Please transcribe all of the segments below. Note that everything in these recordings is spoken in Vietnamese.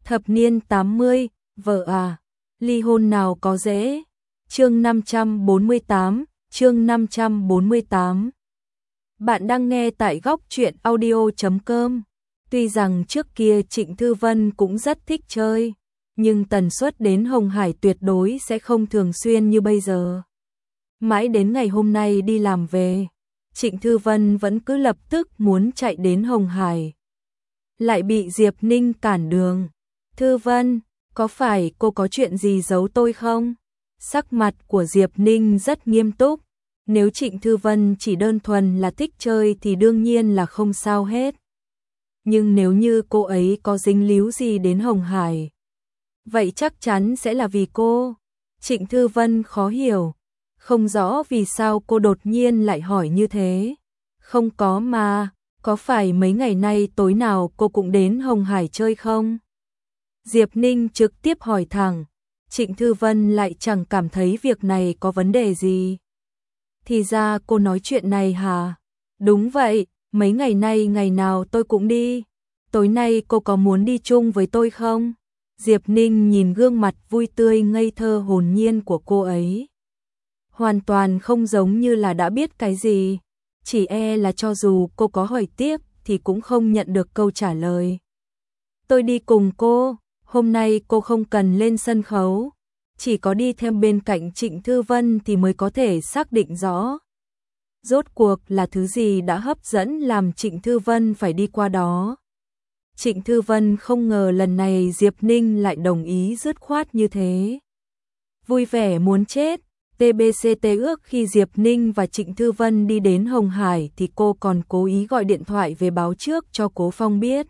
Thập niên 80, vợ à, ly hôn nào có dễ. Chương 548, chương 548. Bạn đang nghe tại góc truyện audio.com. Tuy rằng trước kia Trịnh Thư Vân cũng rất thích chơi, nhưng tần suất đến Hồng Hải tuyệt đối sẽ không thường xuyên như bây giờ. Mãi đến ngày hôm nay đi làm về, Trịnh Thư Vân vẫn cứ lập tức muốn chạy đến Hồng Hải. Lại bị Diệp Ninh cản đường. Thư Vân, có phải cô có chuyện gì giấu tôi không? Sắc mặt của Diệp Ninh rất nghiêm túc. Nếu Trịnh Thư Vân chỉ đơn thuần là thích chơi thì đương nhiên là không sao hết. Nhưng nếu như cô ấy có dính líu gì đến Hồng Hải, vậy chắc chắn sẽ là vì cô. Trịnh Thư Vân khó hiểu, không rõ vì sao cô đột nhiên lại hỏi như thế. Không có mà, có phải mấy ngày nay tối nào cô cũng đến Hồng Hải chơi không? Diệp Ninh trực tiếp hỏi thẳng. Trịnh Thư Vân lại chẳng cảm thấy việc này có vấn đề gì. Thì ra cô nói chuyện này hả? Đúng vậy, mấy ngày nay ngày nào tôi cũng đi. Tối nay cô có muốn đi chung với tôi không? Diệp Ninh nhìn gương mặt vui tươi ngây thơ hồn nhiên của cô ấy. Hoàn toàn không giống như là đã biết cái gì. Chỉ e là cho dù cô có hỏi tiếp thì cũng không nhận được câu trả lời. Tôi đi cùng cô, hôm nay cô không cần lên sân khấu. Chỉ có đi theo bên cạnh Trịnh Thư Vân thì mới có thể xác định rõ. Rốt cuộc là thứ gì đã hấp dẫn làm Trịnh Thư Vân phải đi qua đó. Trịnh Thư Vân không ngờ lần này Diệp Ninh lại đồng ý dứt khoát như thế. Vui vẻ muốn chết. TBCT ước khi Diệp Ninh và Trịnh Thư Vân đi đến Hồng Hải thì cô còn cố ý gọi điện thoại về báo trước cho Cố Phong biết.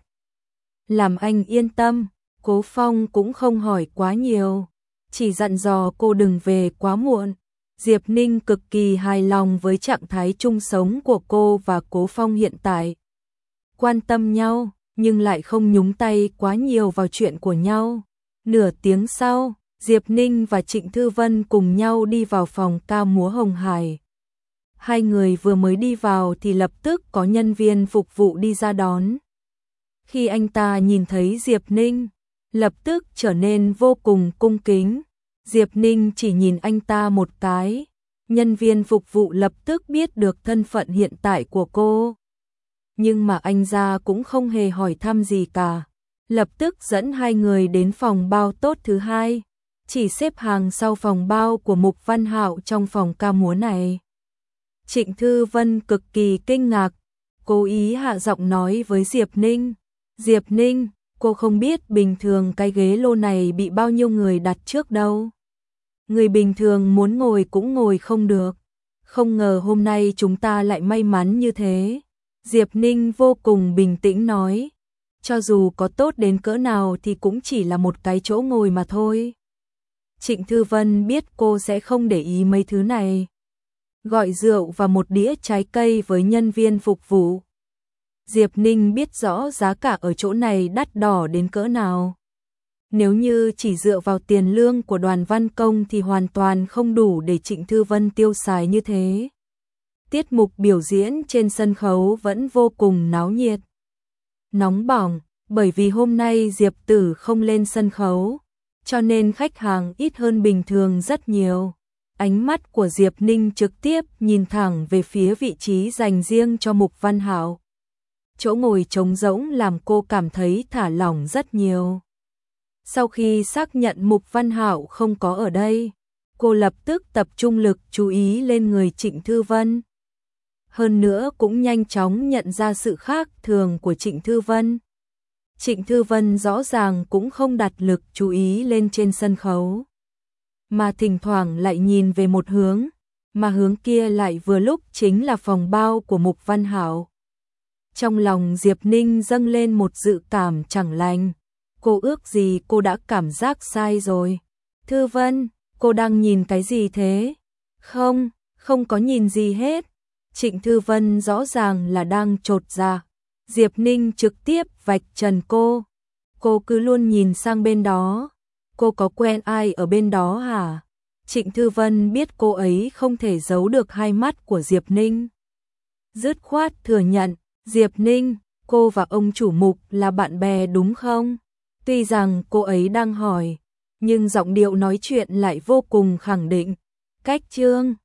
Làm anh yên tâm, Cố Phong cũng không hỏi quá nhiều, chỉ dặn dò cô đừng về quá muộn. Diệp Ninh cực kỳ hài lòng với trạng thái chung sống của cô và Cố Phong hiện tại. Quan tâm nhau, nhưng lại không nhúng tay quá nhiều vào chuyện của nhau. Nửa tiếng sau, Diệp Ninh và Trịnh Thư Vân cùng nhau đi vào phòng ca múa Hồng Hải. Hai người vừa mới đi vào thì lập tức có nhân viên phục vụ đi ra đón. Khi anh ta nhìn thấy Diệp Ninh, lập tức trở nên vô cùng cung kính. Diệp Ninh chỉ nhìn anh ta một cái, nhân viên phục vụ lập tức biết được thân phận hiện tại của cô. Nhưng mà anh ra cũng không hề hỏi thăm gì cả, lập tức dẫn hai người đến phòng bao tốt thứ hai. Chỉ xếp hàng sau phòng bao của Mục Văn Hạo trong phòng ca múa này. Trịnh Thư Vân cực kỳ kinh ngạc, cố ý hạ giọng nói với Diệp Ninh. Diệp Ninh, cô không biết bình thường cái ghế lô này bị bao nhiêu người đặt trước đâu. Người bình thường muốn ngồi cũng ngồi không được. Không ngờ hôm nay chúng ta lại may mắn như thế. Diệp Ninh vô cùng bình tĩnh nói. Cho dù có tốt đến cỡ nào thì cũng chỉ là một cái chỗ ngồi mà thôi. Trịnh Thư Vân biết cô sẽ không để ý mấy thứ này. Gọi rượu và một đĩa trái cây với nhân viên phục vụ. Diệp Ninh biết rõ giá cả ở chỗ này đắt đỏ đến cỡ nào. Nếu như chỉ dựa vào tiền lương của Đoàn Văn Công thì hoàn toàn không đủ để Trịnh Thư Vân tiêu xài như thế. Tiết mục biểu diễn trên sân khấu vẫn vô cùng náo nhiệt. Nóng bỏng, bởi vì hôm nay Diệp Tử không lên sân khấu, cho nên khách hàng ít hơn bình thường rất nhiều. Ánh mắt của Diệp Ninh trực tiếp nhìn thẳng về phía vị trí dành riêng cho Mục Văn Hạo. Chỗ ngồi trống rỗng làm cô cảm thấy thả lỏng rất nhiều. Sau khi xác nhận Mục Văn Hạo không có ở đây, cô lập tức tập trung lực chú ý lên người Trịnh Thư Vân. Hơn nữa cũng nhanh chóng nhận ra sự khác thường của Trịnh Thư Vân. Trịnh Thư Vân rõ ràng cũng không đặt lực chú ý lên trên sân khấu, mà thỉnh thoảng lại nhìn về một hướng, mà hướng kia lại vừa lúc chính là phòng bao của Mục Văn Hạo. Trong lòng Diệp Ninh dâng lên một dự cảm chẳng lành. Cô ước gì cô đã cảm giác sai rồi. Thư Vân, cô đang nhìn cái gì thế? Không, không có nhìn gì hết. Trịnh Thư Vân rõ ràng là đang chột dạ. Diệp Ninh trực tiếp vạch trần cô. Cô cứ luôn nhìn sang bên đó. Cô có quen ai ở bên đó hả? Trịnh Thư Vân biết cô ấy không thể giấu được hai mắt của Diệp Ninh. Dứt khoát thừa nhận. Diệp Ninh, cô và ông chủ Mục là bạn bè đúng không? Tuy rằng cô ấy đang hỏi, nhưng giọng điệu nói chuyện lại vô cùng khẳng định. Cách Trương